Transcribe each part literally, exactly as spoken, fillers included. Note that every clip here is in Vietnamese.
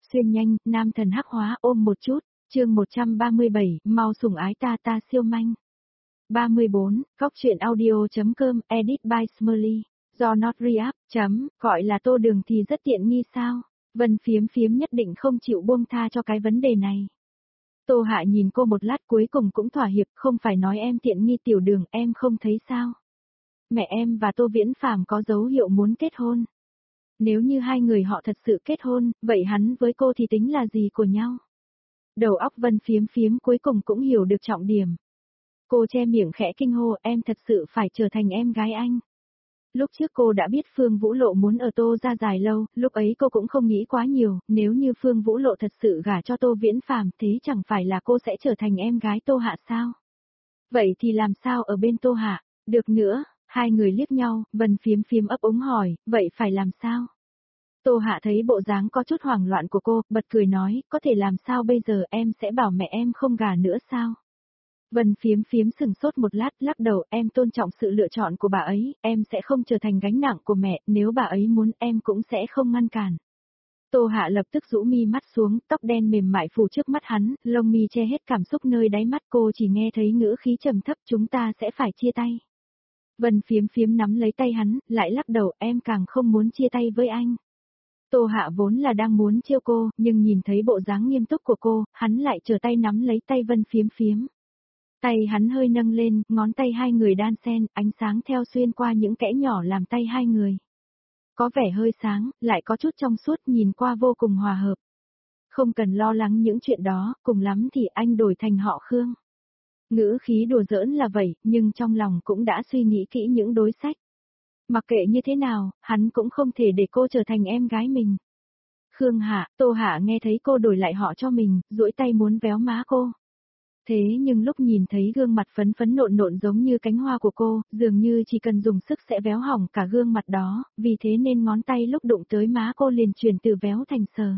Xuyên nhanh, nam thần hắc hóa ôm một chút, chương một trăm ba mươi bảy, mau sủng ái ta ta siêu manh. ba mươi bốn, góc chuyện audio.com, edit by Smurly, do not re-up, chấm, gọi là tô đường thì rất tiện nghi sao, Vân phiếm phiếm nhất định không chịu buông tha cho cái vấn đề này. Tô Hạ nhìn cô một lát cuối cùng cũng thỏa hiệp, không phải nói em tiện nghi tiểu đường, em không thấy sao. Mẹ em và Tô Viễn Phàm có dấu hiệu muốn kết hôn. Nếu như hai người họ thật sự kết hôn, vậy hắn với cô thì tính là gì của nhau? Đầu óc Vân phiếm phiếm cuối cùng cũng hiểu được trọng điểm. Cô che miệng khẽ kinh hô, em thật sự phải trở thành em gái anh. Lúc trước cô đã biết Phương Vũ Lộ muốn ở Tô ra dài lâu, lúc ấy cô cũng không nghĩ quá nhiều, nếu như Phương Vũ Lộ thật sự gả cho Tô Viễn Phàm thế chẳng phải là cô sẽ trở thành em gái Tô Hạ sao? Vậy thì làm sao ở bên Tô Hạ? Được nữa, hai người liếc nhau, Vân phiếm phiếm ấp úng hỏi, vậy phải làm sao? Tô Hạ thấy bộ dáng có chút hoảng loạn của cô, bật cười nói, có thể làm sao bây giờ, em sẽ bảo mẹ em không gả nữa sao? Vân phiếm phiếm sừng sốt một lát, lắc đầu, em tôn trọng sự lựa chọn của bà ấy, em sẽ không trở thành gánh nặng của mẹ, nếu bà ấy muốn em cũng sẽ không ngăn cản. Tô Hạ lập tức rũ mi mắt xuống, tóc đen mềm mại phủ trước mắt hắn, lông mi che hết cảm xúc nơi đáy mắt, cô chỉ nghe thấy ngữ khí trầm thấp, chúng ta sẽ phải chia tay. Vân phiếm phiếm nắm lấy tay hắn, lại lắc đầu, em càng không muốn chia tay với anh. Tô Hạ vốn là đang muốn trêu cô, nhưng nhìn thấy bộ dáng nghiêm túc của cô, hắn lại trở tay nắm lấy tay Vân phiếm phiếm. Tay hắn hơi nâng lên, ngón tay hai người đan xen, ánh sáng theo xuyên qua những kẽ nhỏ làm tay hai người. Có vẻ hơi sáng, lại có chút trong suốt, nhìn qua vô cùng hòa hợp. Không cần lo lắng những chuyện đó, cùng lắm thì anh đổi thành họ Khương. Ngữ khí đùa giỡn là vậy, nhưng trong lòng cũng đã suy nghĩ kỹ những đối sách. Mặc kệ như thế nào, hắn cũng không thể để cô trở thành em gái mình. Khương Hạ, Tô Hạ nghe thấy cô đổi lại họ cho mình, duỗi tay muốn véo má cô. Thế nhưng lúc nhìn thấy gương mặt phấn phấn nộn nộn giống như cánh hoa của cô, dường như chỉ cần dùng sức sẽ véo hỏng cả gương mặt đó, vì thế nên ngón tay lúc đụng tới má cô liền chuyển từ véo thành sờ.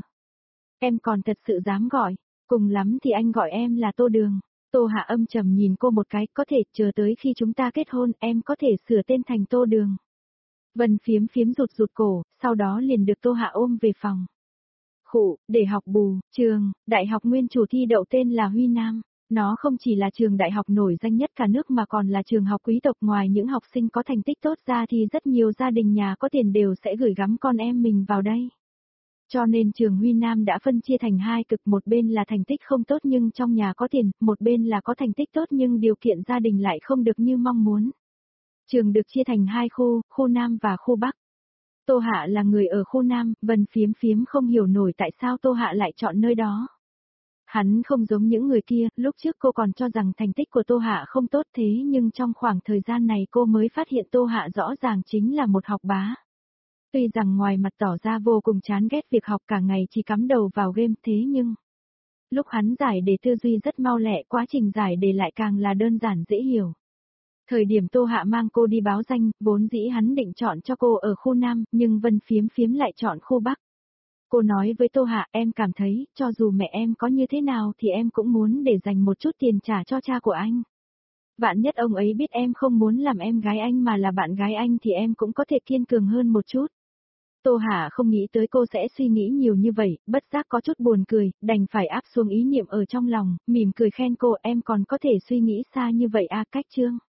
Em còn thật sự dám gọi, cùng lắm thì anh gọi em là Tô Đường. Tô Hạ âm trầm nhìn cô một cái, có thể chờ tới khi chúng ta kết hôn em có thể sửa tên thành Tô Đường. Vân phiếm phiếm rụt rụt cổ, sau đó liền được Tô Hạ ôm về phòng. Khụ, để học bù, trường, đại học nguyên chủ thi đậu tên là Huy Nam. Nó không chỉ là trường đại học nổi danh nhất cả nước mà còn là trường học quý tộc, ngoài những học sinh có thành tích tốt ra thì rất nhiều gia đình nhà có tiền đều sẽ gửi gắm con em mình vào đây. Cho nên trường Huy Nam đã phân chia thành hai cực, một bên là thành tích không tốt nhưng trong nhà có tiền, một bên là có thành tích tốt nhưng điều kiện gia đình lại không được như mong muốn. Trường được chia thành hai khu, khu Nam và khu Bắc. Tô Hạ là người ở khu Nam, Vân phiếm phiếm không hiểu nổi tại sao Tô Hạ lại chọn nơi đó. Hắn không giống những người kia, lúc trước cô còn cho rằng thành tích của Tô Hạ không tốt thế nhưng trong khoảng thời gian này cô mới phát hiện Tô Hạ rõ ràng chính là một học bá. Tuy rằng ngoài mặt tỏ ra vô cùng chán ghét việc học, cả ngày chỉ cắm đầu vào game, thế nhưng lúc hắn giải đề tư duy rất mau lẹ, quá trình giải đề lại càng là đơn giản dễ hiểu. Thời điểm Tô Hạ mang cô đi báo danh, vốn dĩ hắn định chọn cho cô ở khu Nam, nhưng Vân phiếm phiếm lại chọn khu Bắc. Cô nói với Tô Hạ, em cảm thấy, cho dù mẹ em có như thế nào thì em cũng muốn để dành một chút tiền trả cho cha của anh. Vạn nhất ông ấy biết em không muốn làm em gái anh mà là bạn gái anh thì em cũng có thể kiên cường hơn một chút. Tô Hạ không nghĩ tới cô sẽ suy nghĩ nhiều như vậy, bất giác có chút buồn cười, đành phải áp xuống ý niệm ở trong lòng, mỉm cười khen cô, em còn có thể suy nghĩ xa như vậy à, cách chương.